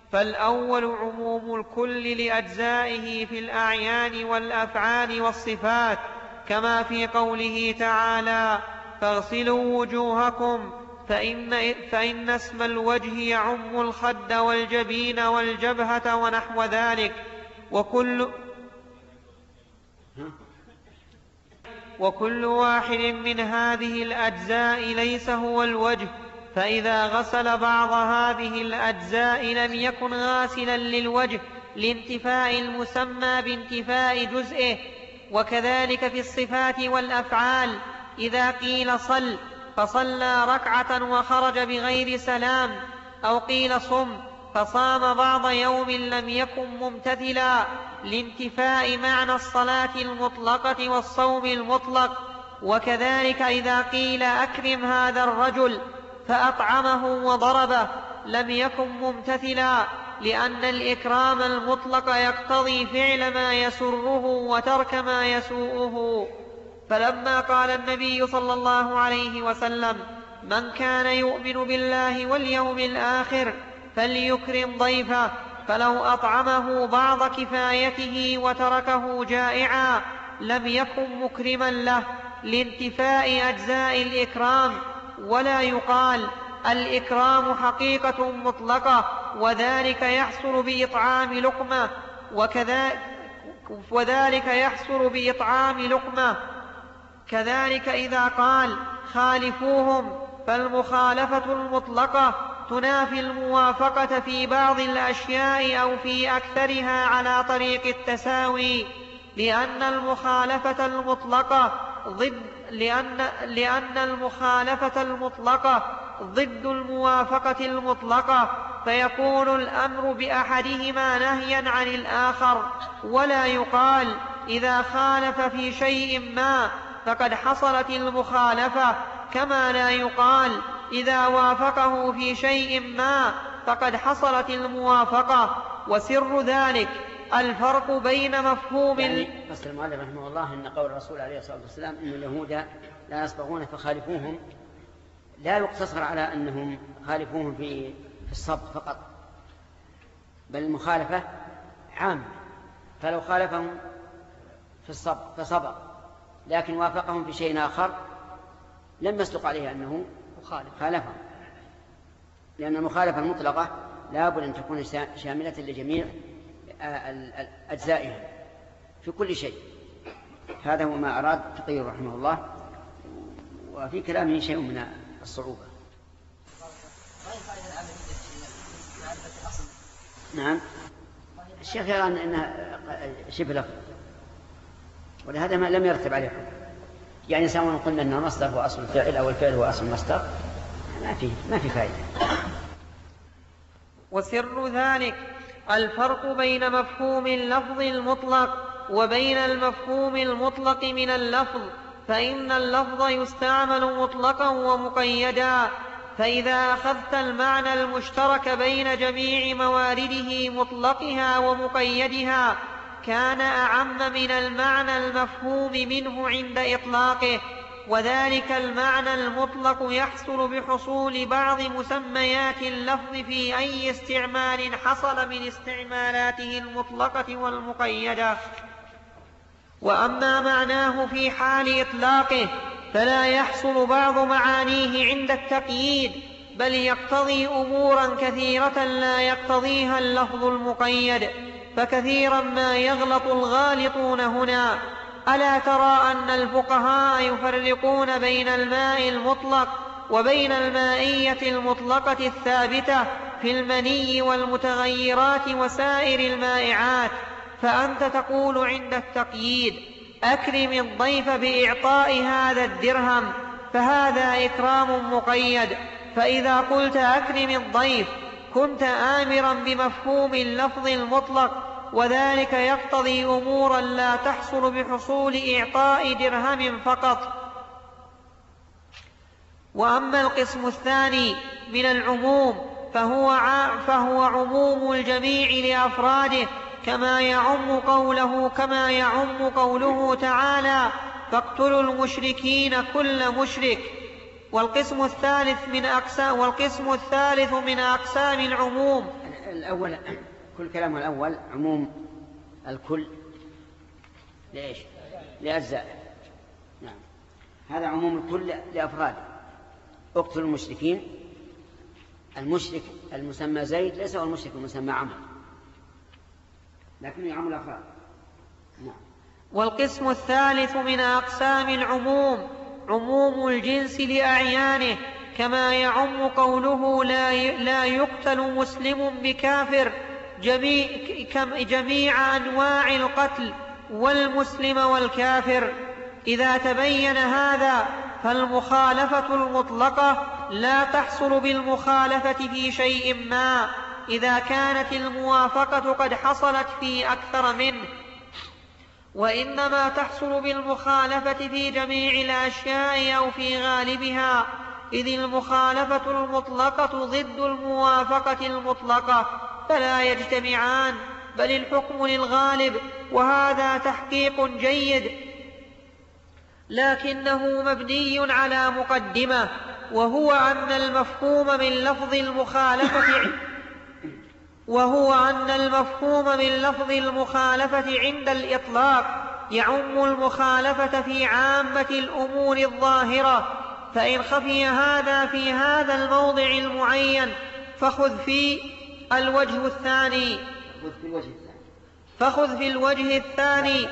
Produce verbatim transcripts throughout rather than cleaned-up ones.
فالأول عموم الكل لأجزائه في الأعيان والأفعال والصفات، كما في قوله تعالى: فاغسلوا وجوهكم، فإن, فإن اسم الوجه يعم الخد والجبين والجبهة ونحو ذلك. وكل, وكل واحد من هذه الأجزاء ليس هو الوجه، فإذا غسل بعض هذه الأجزاء لم يكن غاسلا للوجه لانتفاء المسمى بانتفاء جزئه. وكذلك في الصفات والأفعال، إذا قيل صل فصلى ركعة وخرج بغير سلام، أو قيل صم فصام بعض يوم لم يكن ممتثلا لانتفاء معنى الصلاة المطلقة والصوم المطلق. وكذلك إذا قيل أكرم هذا الرجل فأطعمه وضربه لم يكن ممتثلا، لأن الإكرام المطلق يقتضي فعل ما يسره وترك ما يسوءه. فلما قال النبي صلى الله عليه وسلم: من كان يؤمن بالله واليوم الآخر فليكرم ضيفه، فلو أطعمه بعض كفايته وتركه جائعا لم يكن مكرما له لانتفاء أجزاء الإكرام. ولا يقال الإكرام حقيقة مطلقة وذلك يحصل بإطعام لقمة، وذلك يحصل بإطعام لقمة. كذلك إذا قال خالفوهم، فالمخالفة المطلقة تنافي الموافقة في بعض الأشياء أو في أكثرها على طريق التساوي، لأن المخالفة المطلقة ضد لأن, لأن المخالفة المطلقة ضد الموافقة المطلقة، فيكون الأمر بأحدهما نهيا عن الآخر. ولا يقال إذا خالف في شيء ما فقد حصلت المخالفة، كما لا يقال إذا وافقه في شيء ما فقد حصلت الموافقة. وسر ذلك الفرق بين مفهوم يعني قصد المؤلف رحمه الله أن قول الرسول عليه الصلاة والسلام إن اليهود لا يصبغون فخالفوهم لا يقتصر على أنهم خالفوهم في الصبغ فقط، بل المخالفة عام، فلو خالفهم في الصبغ فصبغ لكن وافقهم في شيء آخر لم يصدق عليه أنه خالفهم، لأن المخالفة المطلقة لا بد أن تكون شاملة لجميع أجزائها في كل شيء. هذا هو ما أراد تقي رحمه الله، وفي كلامه شيء من الصعوبة. نعم، الشيخ يرى أنها شبه لفظ، ولهذا ما لم يرتب عليه حكم. يعني سواء قلنا أن المصدر هو أصل الفعل أو الفعل هو أصل المصدر ما في ما في فائدة. وسر ذلك الفرق بين مفهوم اللفظ المطلق وبين المفهوم المطلق من اللفظ، فإن اللفظ يستعمل مطلقا ومقيدا، فإذا أخذت المعنى المشترك بين جميع موارده مطلقها ومقيدها كان أعم من المعنى المفهوم منه عند إطلاقه. وذلك المعنى المطلق يحصل بحصول بعض مسميات اللفظ في أي استعمال حصل من استعمالاته المطلقة والمقيدة. وأما معناه في حال إطلاقه فلا يحصل بعض معانيه عند التقييد، بل يقتضي أمورا كثيرة لا يقتضيها اللفظ المقيد، فكثيرا ما يغلط الغالطون هنا. ألا ترى أن الفقهاء يفرقون بين الماء المطلق وبين المائية المطلقة الثابتة في المني والمتغيرات وسائر المائعات؟ فأنت تقول عند التقييد أكرم الضيف بإعطاء هذا الدرهم، فهذا إكرام مقيد. فإذا قلت أكرم الضيف كنت آمرا بمفهوم اللفظ المطلق، وذلك يقتضي أمورا لا تحصل بحصول إعطاء درهم فقط. وأما القسم الثاني من العموم فهو, فهو عموم الجميع لأفراده، كما يعم قوله كما يعم قوله تعالى فاقتلوا المشركين كل مشرك. والقسم الثالث من أقسام والقسم الثالث من أقسام العموم الأول كل كلامه الأول عموم الكل لإيش؟ لأجزاء. نعم، هذا عموم الكل لأفراده. اقتلوا المشركين. المشرك المسمى زيد ليس هو المشرك المسمى عمرو، لكنه يعم الأفراد. نعم. والقسم الثالث من أقسام العموم عموم الجنس لأعيانه، كما يعم قوله لا لا يقتل مسلم بكافر جميع, جميع أنواع القتل والمسلم والكافر. إذا تبين هذا فالمخالفة المطلقة لا تحصل بالمخالفة في شيء ما إذا كانت الموافقة قد حصلت في أكثر منه، وإنما تحصل بالمخالفة في جميع الأشياء أو في غالبها، إذ المخالفة المطلقة ضد الموافقة المطلقة فلا يجتمعان، بل الحكم للغالب، وهذا تحقيق جيد، لكنه مبني على مقدمة، وهو أن المفهوم من لفظ المخالفة وهو أن المفهوم من لفظ المخالفة عند الإطلاق يعم المخالفة في عامة الأمور الظاهرة، فإن خفي هذا في هذا الموضع المعين فخذ في الوجه الثاني فخذ في الوجه الثاني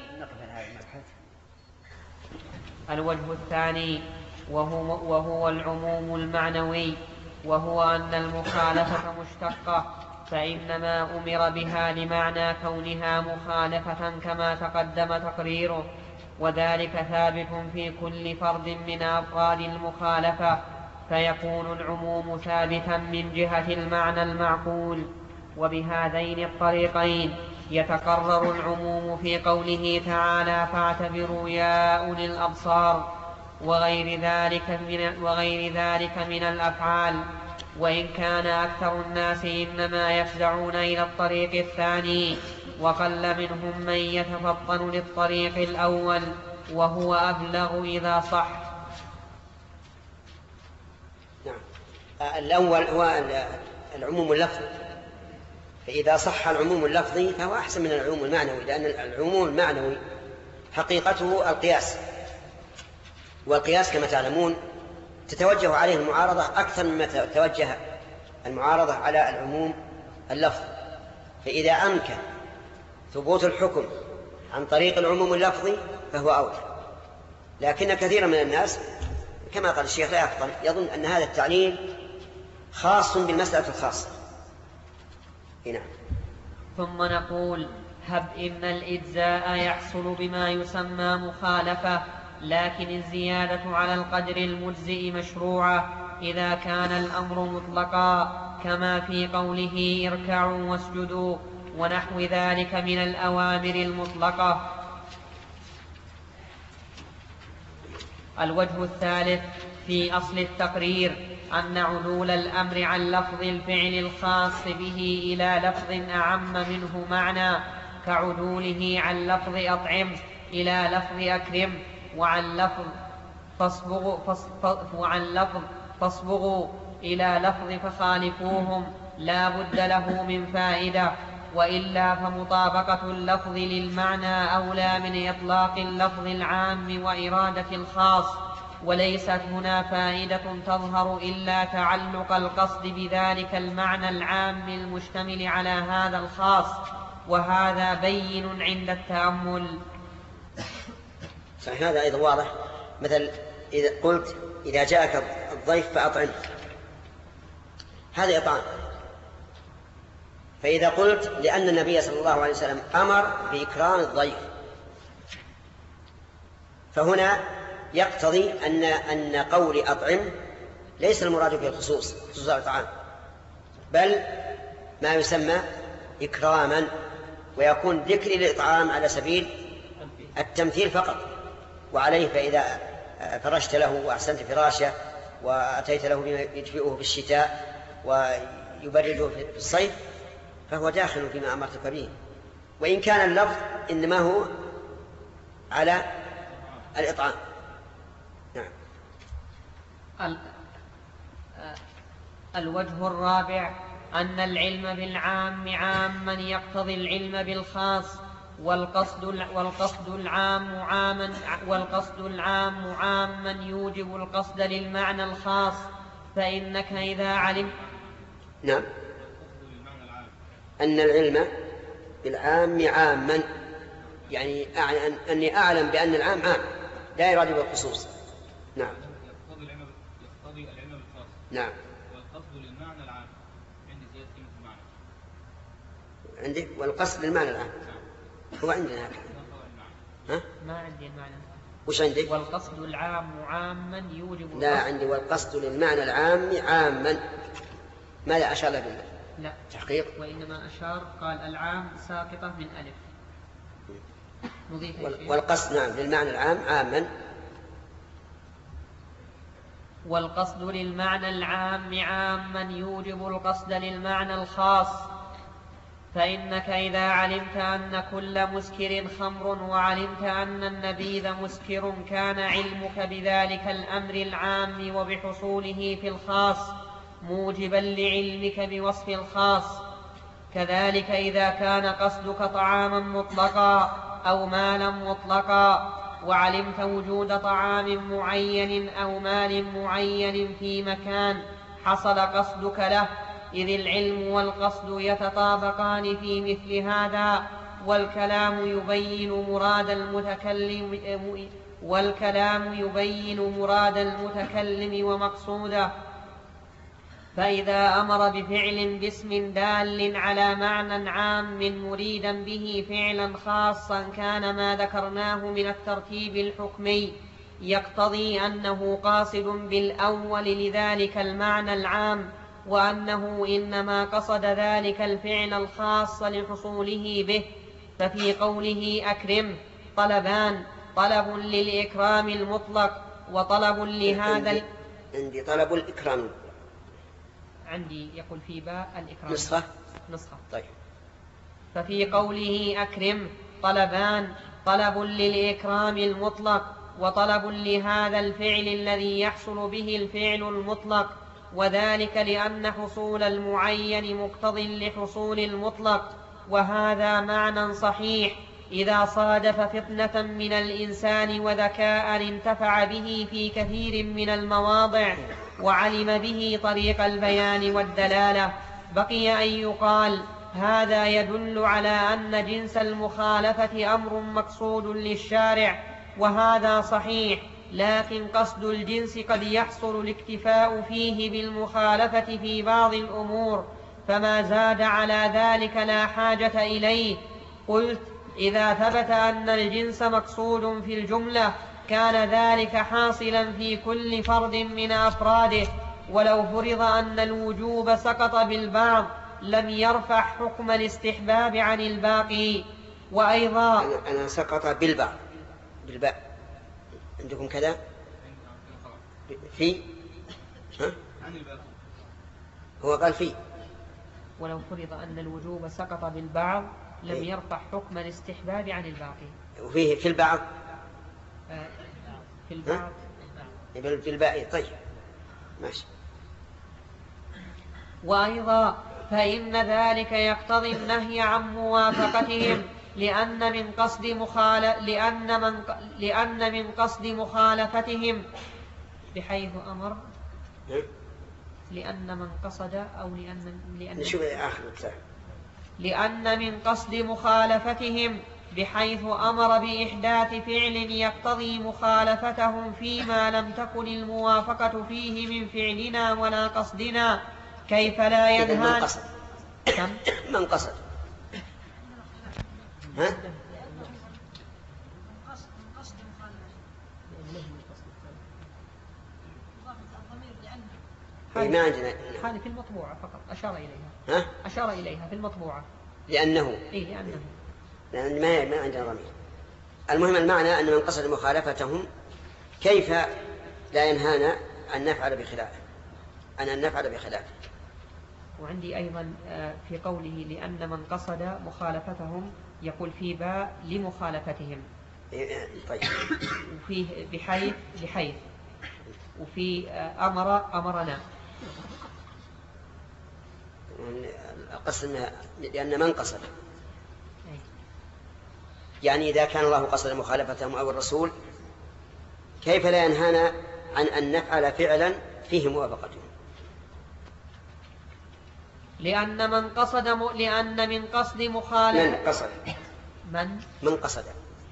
الوجه الثاني وهو, وهو العموم المعنوي، وهو أن المخالفة مشتقة، فإنما أمر بها لمعنى كونها مخالفة كما تقدم تقريره، وذلك ثابت في كل فرد من أفراد المخالفة، فيكون العموم ثابتا من جهة المعنى المعقول. وبهذين الطريقين يتقرر العموم في قوله تعالى فاعتبروا يا أولي الأبصار، وغير ذلك من, وغير ذلك من الأفعال، وإن كان أكثر الناس إنما يفزعون إلى الطريق الثاني، وقل منهم من يتفطن للطريق الأول، وهو أبلغ إذا صح. نعم. الأول هو العموم اللفظي، فإذا صح العموم اللفظي فهو أحسن من العموم المعنوي، لأن العموم المعنوي حقيقته القياس، والقياس كما تعلمون تتوجه عليه المعارضة أكثر مما تتوجه المعارضة على العموم اللفظي. فإذا أمكن ثبوت الحكم عن طريق العموم اللفظي فهو أولى، لكن كثيرا من الناس كما قال الشيخ لا يفضل يظن أن هذا التعليل خاص بالمسألة الخاصة. هنا. ثم نقول هب إن الإجزاء يحصل بما يسمى مخالفة، لكن الزيادة على القدر المجزئ مشروعة إذا كان الأمر مطلقا، كما في قوله اركعوا واسجدوا ونحو ذلك من الأوامر المطلقة. الوجه الثالث في أصل التقرير أن عدول الأمر عن لفظ الفعل الخاص به إلى لفظ أعم منه معنى، كعدوله عن لفظ أطعم إلى لفظ أكرم، وعن لفظ فاصبغوا, وعن لفظ فاصبغوا إلى لفظ فخالفوهم لا بد له من فائدة، وإلا فمطابقة اللفظ للمعنى أولى من إطلاق اللفظ العام وإرادة الخاص، وليست هنا فائدة تظهر إلا تعلق القصد بذلك المعنى العام المشتمل على هذا الخاص، وهذا بين عند التأمل. صحيح، هذا أيضا واضح. مثل إذا قلت إذا جاءك الضيف فأطعمه، هذا إطعام. فإذا قلت لأن النبي صلى الله عليه وسلم أمر بإكرام الضيف، فهنا يقتضي أن أن قول أطعم ليس المراد به الخصوص خصوص الإطعام، بل ما يسمى إكراما، ويكون ذكر الإطعام على سبيل التمثيل فقط. وعليه فإذا فرشت له وأحسنت فراشه وأتيت له بما يدفئه بالشتاء ويبرده في الصيف فهو داخل فيما أمرتك به، وإن كان اللفظ إنما هو على الإطعام. نعم. الوجه الرابع أن العلم بالعام عاما يقتضي العلم بالخاص، والقصد والقصد العام عاما والقصد العام عاما يوجب القصد للمعنى الخاص. فإنك إذا علمت نعم أن العلم بالعام عاما، يعني أني أعلم بأن العام عام لا يراد بالخصوص. نعم يقتضي العلم يقتضي العلم بالخاص. نعم والقصد للمعنى العام. عندي زيادة كلمة المعنى. عندك والقصد للمعنى العام. هو عندنا هكذا. ها؟ ما عندي المعنى. وش عندك؟ والقصد العام عاما يوجب. لا عندي والقصد للمعنى العام عاما. ماذا أشار له بالله؟ لا تحقيق. وإنما أشار قال العام ساقطة من ألف. نضيف والقصد نعم للمعنى العام عاما. والقصد للمعنى العام عاما يوجب القصد للمعنى الخاص. فإنك إذا علمت أن كل مسكر خمر وعلمت أن النبيذ مسكر كان علمك بذلك الأمر العام وبحصوله في الخاص موجبا لعلمك بوصف الخاص. كذلك إذا كان قصدك طعاما مطلقا أو مالا مطلقا وعلمت وجود طعام معين أو مال معين في مكان حصل قصدك له، إذ العلم والقصد يتطابقان في مثل هذا، والكلام يبين مراد المتكلم والكلام يبين مراد المتكلم ومقصوده. فإذا أمر بفعل باسم دال على معنى عام مريدا به فعلا خاصا كان ما ذكرناه من الترتيب الحكمي يقتضي أنه قاصد بالأول لذلك المعنى العام، وأنه إنما قصد ذلك الفعل الخاص لحصوله به. ففي قوله أكرم طلبان: طلب للإكرام المطلق وطلب لهذا عندي, عندي طلب الإكرام. عندي يقول في باء الإكرام نسخة نسخة طيب. ففي قوله أكرم طلبان: طلب للإكرام المطلق وطلب لهذا الفعل الذي يحصل به الفعل المطلق، وذلك لأن حصول المعين مقتض لحصول المطلق. وهذا معنى صحيح إذا صادف فطنة من الإنسان وذكاء انتفع به في كثير من المواضع وعلم به طريق البيان والدلالة. بقي أن يقال هذا يدل على أن جنس المخالفة أمر مقصود للشارع، وهذا صحيح، لكن قصد الجنس قد يحصل الاكتفاء فيه بالمخالفة في بعض الأمور، فما زاد على ذلك لا حاجة إليه. قلت: إذا ثبت أن الجنس مقصود في الجملة كان ذلك حاصلا في كل فرد من أفراده، ولو فرض أن الوجوب سقط بالبعض لم يرفع حكم الاستحباب عن الباقي. وأيضا أنا, أنا سقط بالبعض بالباء عندكم كذا في ها؟ هو قال في ولو فرض أن الوجوب سقط بالبعض لم يرفع حكم الاستحباب عن الباقي. وفيه في البعض آه في البعض في الباقي. طيب ماشي. وأيضا فإن ذلك يقتضي النهي عن موافقتهم، لأن من قصد مخال... لأن من... لأن من قصد مخالفتهم بحيث أمر لأن من قصد أو لأن لأن نشوف آخر الكتاب. لأن من قصد مخالفتهم بحيث أمر بإحداث فعل يقتضي مخالفتهم فيما لم تكن الموافقة فيه من فعلنا ولا قصدنا، كيف لا ينهى. من قصد كم؟ من قصد ها؟ ما عندنا هذه في المطبوعة فقط أشار إليها. ها؟ أشار إليها في المطبوعة لأنه إيه لأنه لأن ما ما عندنا ضمير. المهم المعنى أن من قصد مخالفتهم كيف لا ينهانا أن نفعل بخلافه أن نفعل بخلافه. وعندي أيضا في قوله لأن من قصد مخالفتهم يقول في باء لمخالفتهم. طيب. وفيه بحيث بحيث وفي أمر أمرنا. قصد لأن من قصد، يعني إذا كان الله قصد مخالفتهم أو الرسول كيف لا ينهانا عن أن نفعل فعلا فيه موافقتهم؟ لأن من قصد م... لأن من قصد مخالفة من قصد من من قصد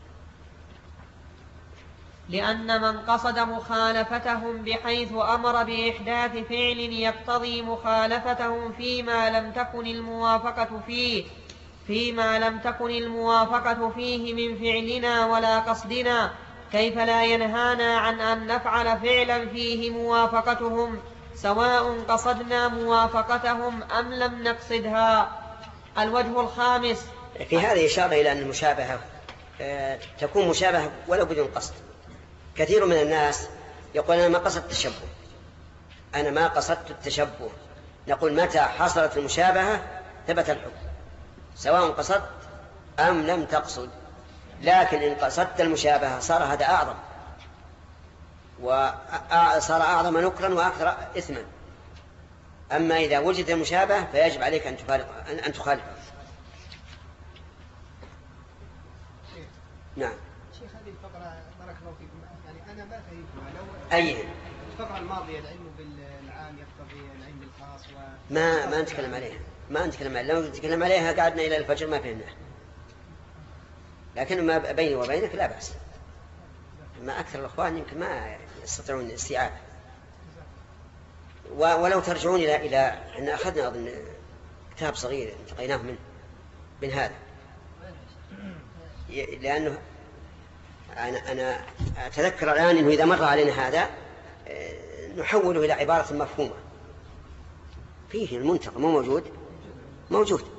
لأن من قصد مخالفتهم بحيث أمر بإحداث فعل يقتضي مخالفتهم فيما لم تكن الموافقة فيه فيما لم تكن الموافقة فيه من فعلنا ولا قصدنا، كيف لا ينهانا عن أن نفعل فعلا فيه موافقتهم سواء قصدنا موافقتهم أم لم نقصدها. الوجه الخامس. في هذه إشارة إلى أن المشابهة تكون مشابهة ولو بدون قصد. كثير من الناس يقول أنا ما قصدت التشبه أنا ما قصدت التشبه نقول متى حصلت المشابهة ثبت الحكم سواء قصدت أم لم تقصد، لكن إن قصدت المشابهة صار هذا أعظم وصار أعظم نكرا وأكثر إثما. أما إذا وجد المشابهة فيجب عليك أن تفارق أن تخالفه. نعم. شيخ هذه الفقرة بارك الله فيكم، يعني أنا ما فهمتها. لو أي الفقرة الماضية العلم بالعام يقتضي العلم بالخاص و ما ما نتكلم عليها ما نتكلم عليها لو نتكلم عليها قعدنا إلى الفجر ما فهمناها، لكن ما بيني وبينك لا بأس. ما أكثر الأخوان يمكن ما يستطيعون الاستيعاب، ولو ترجعون إلى إلى إن أخذنا أظن كتاب صغير انتقيناه من من هذا، لأنه أنا أنا أتذكر الآن إنه إذا مر علينا هذا نحوله إلى عبارة مفهومة. فيه المنتقى مو موجود موجود